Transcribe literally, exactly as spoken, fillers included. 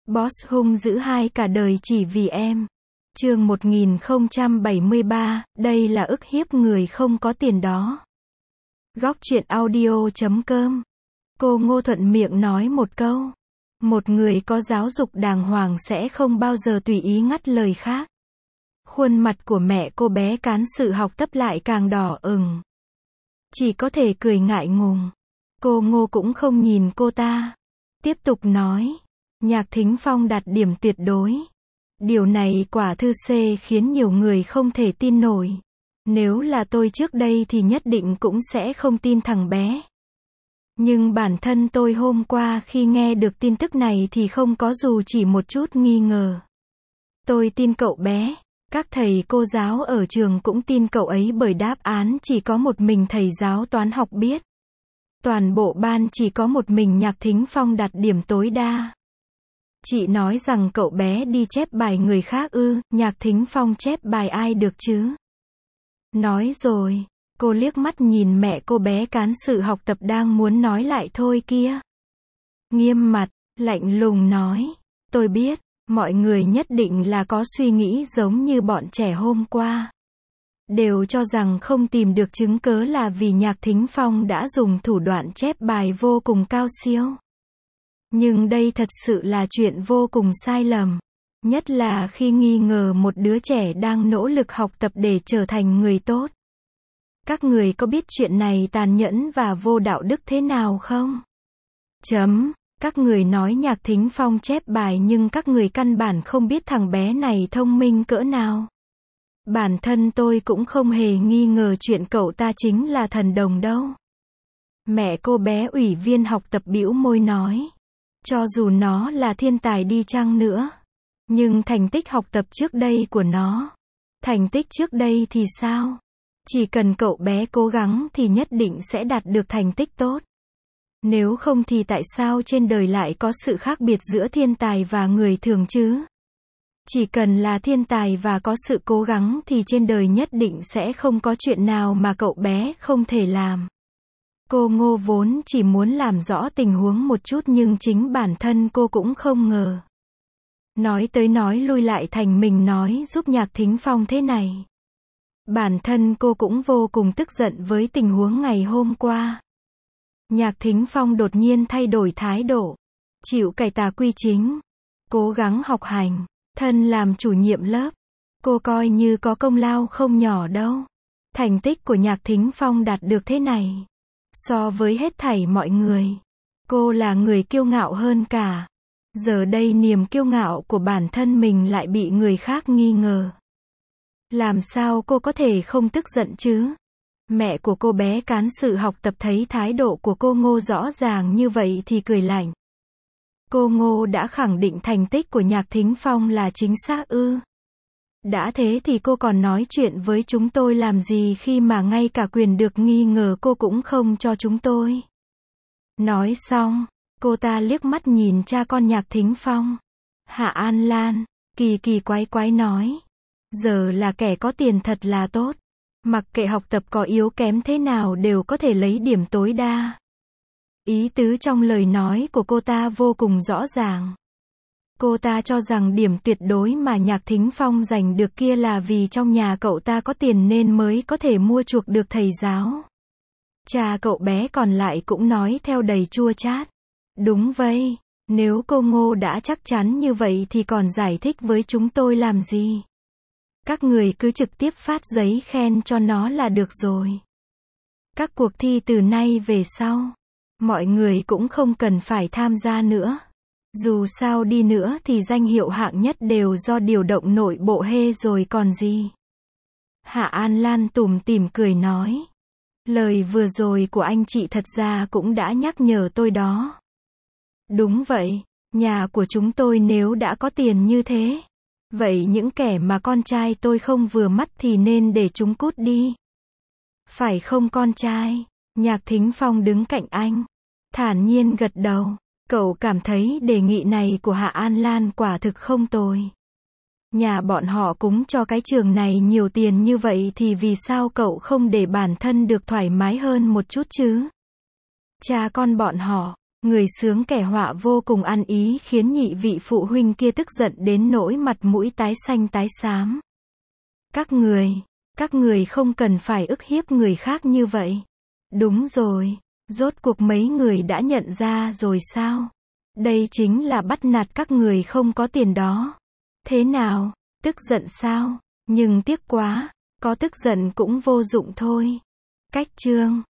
Boss hung dữ hai cả đời chỉ vì em. Chương một nghìn không trăm bảy mươi ba, đây là ức hiếp người không có tiền đó. Góc truyện audio chấm com. Cô Ngô thuận miệng nói một câu. Một người có giáo dục đàng hoàng sẽ không bao giờ tùy ý ngắt lời khác. Khuôn mặt của mẹ cô bé cán sự học tập lại càng đỏ ửng. Chỉ có thể cười ngại ngùng. Cô Ngô cũng không nhìn cô ta. Tiếp tục nói. Nhạc Thính Phong đạt điểm tuyệt đối. Điều này quả thư C khiến nhiều người không thể tin nổi. Nếu là tôi trước đây thì nhất định cũng sẽ không tin thằng bé. Nhưng bản thân tôi hôm qua khi nghe được tin tức này thì không có dù chỉ một chút nghi ngờ. Tôi tin cậu bé. Các thầy cô giáo ở trường cũng tin cậu ấy bởi đáp án chỉ có một mình thầy giáo toán học biết. Toàn bộ ban chỉ có một mình Nhạc Thính Phong đạt điểm tối đa. Chị nói rằng cậu bé đi chép bài người khác ư, Nhạc Thính Phong chép bài ai được chứ? Nói rồi, cô liếc mắt nhìn mẹ cô bé cán sự học tập đang muốn nói lại thôi kia. Nghiêm mặt, lạnh lùng nói, tôi biết, mọi người nhất định là có suy nghĩ giống như bọn trẻ hôm qua. Đều cho rằng không tìm được chứng cớ là vì Nhạc Thính Phong đã dùng thủ đoạn chép bài vô cùng cao siêu. Nhưng đây thật sự là chuyện vô cùng sai lầm. Nhất là khi nghi ngờ một đứa trẻ đang nỗ lực học tập để trở thành người tốt. Các người có biết chuyện này tàn nhẫn và vô đạo đức thế nào không? Chấm. Các người nói Nhạc Thính Phong chép bài nhưng các người căn bản không biết thằng bé này thông minh cỡ nào. Bản thân tôi cũng không hề nghi ngờ chuyện cậu ta chính là thần đồng đâu. Mẹ cô bé ủy viên học tập bĩu môi nói. Cho dù nó là thiên tài đi chăng nữa. Nhưng thành tích học tập trước đây của nó. Thành tích trước đây thì sao? Chỉ cần cậu bé cố gắng thì nhất định sẽ đạt được thành tích tốt. Nếu không thì tại sao trên đời lại có sự khác biệt giữa thiên tài và người thường chứ? Chỉ cần là thiên tài và có sự cố gắng thì trên đời nhất định sẽ không có chuyện nào mà cậu bé không thể làm. Cô Ngô vốn chỉ muốn làm rõ tình huống một chút nhưng chính bản thân cô cũng không ngờ. Nói tới nói lui lại thành mình nói giúp Nhạc Thính Phong thế này. Bản thân cô cũng vô cùng tức giận với tình huống ngày hôm qua. Nhạc Thính Phong đột nhiên thay đổi thái độ. Chịu cải tà quy chính. Cố gắng học hành. Thân làm chủ nhiệm lớp. Cô coi như có công lao không nhỏ đâu. Thành tích của Nhạc Thính Phong đạt được thế này. So với hết thảy mọi người. Cô là người kiêu ngạo hơn cả. Giờ đây niềm kiêu ngạo của bản thân mình lại bị người khác nghi ngờ. Làm sao cô có thể không tức giận chứ? Mẹ của cô bé cán sự học tập thấy thái độ của cô Ngô rõ ràng như vậy thì cười lạnh. Cô Ngô đã khẳng định thành tích của Nhạc Thính Phong là chính xác ư? Đã thế thì cô còn nói chuyện với chúng tôi làm gì khi mà ngay cả quyền được nghi ngờ cô cũng không cho chúng tôi? Nói xong, cô ta liếc mắt nhìn cha con Nhạc Thính Phong. Hạ An Lan, kỳ kỳ quái quái nói. Giờ là kẻ có tiền thật là tốt. Mặc kệ học tập có yếu kém thế nào đều có thể lấy điểm tối đa. Ý tứ trong lời nói của cô ta vô cùng rõ ràng. Cô ta cho rằng điểm tuyệt đối mà Nhạc Thính Phong giành được kia là vì trong nhà cậu ta có tiền nên mới có thể mua chuộc được thầy giáo. Cha cậu bé còn lại cũng nói theo đầy chua chát. Đúng vậy, nếu cô Ngô đã chắc chắn như vậy thì còn giải thích với chúng tôi làm gì? Các người cứ trực tiếp phát giấy khen cho nó là được rồi. Các cuộc thi từ nay về sau, mọi người cũng không cần phải tham gia nữa. Dù sao đi nữa thì danh hiệu hạng nhất đều do điều động nội bộ hê rồi còn gì. Hạ An Lan tủm tỉm cười nói. Lời vừa rồi của anh chị thật ra cũng đã nhắc nhở tôi đó. Đúng vậy, nhà của chúng tôi nếu đã có tiền như thế. Vậy những kẻ mà con trai tôi không vừa mắt thì nên để chúng cút đi. Phải không con trai? Nhạc Thính Phong đứng cạnh anh. Thản nhiên gật đầu. Cậu cảm thấy đề nghị này của Hạ An Lan quả thực không tồi. Nhà bọn họ cúng cho cái trường này nhiều tiền như vậy thì vì sao cậu không để bản thân được thoải mái hơn một chút chứ? Cha con bọn họ, Người sướng kẻ họa vô cùng ăn ý khiến nhị vị phụ huynh kia tức giận đến nỗi mặt mũi tái xanh tái xám. Các người, các người không cần phải ức hiếp người khác như vậy. Đúng rồi, rốt cuộc mấy người đã nhận ra rồi sao? Đây chính là bắt nạt các người không có tiền đó. Thế nào, tức giận sao? Nhưng tiếc quá, có tức giận cũng vô dụng thôi. Cách chương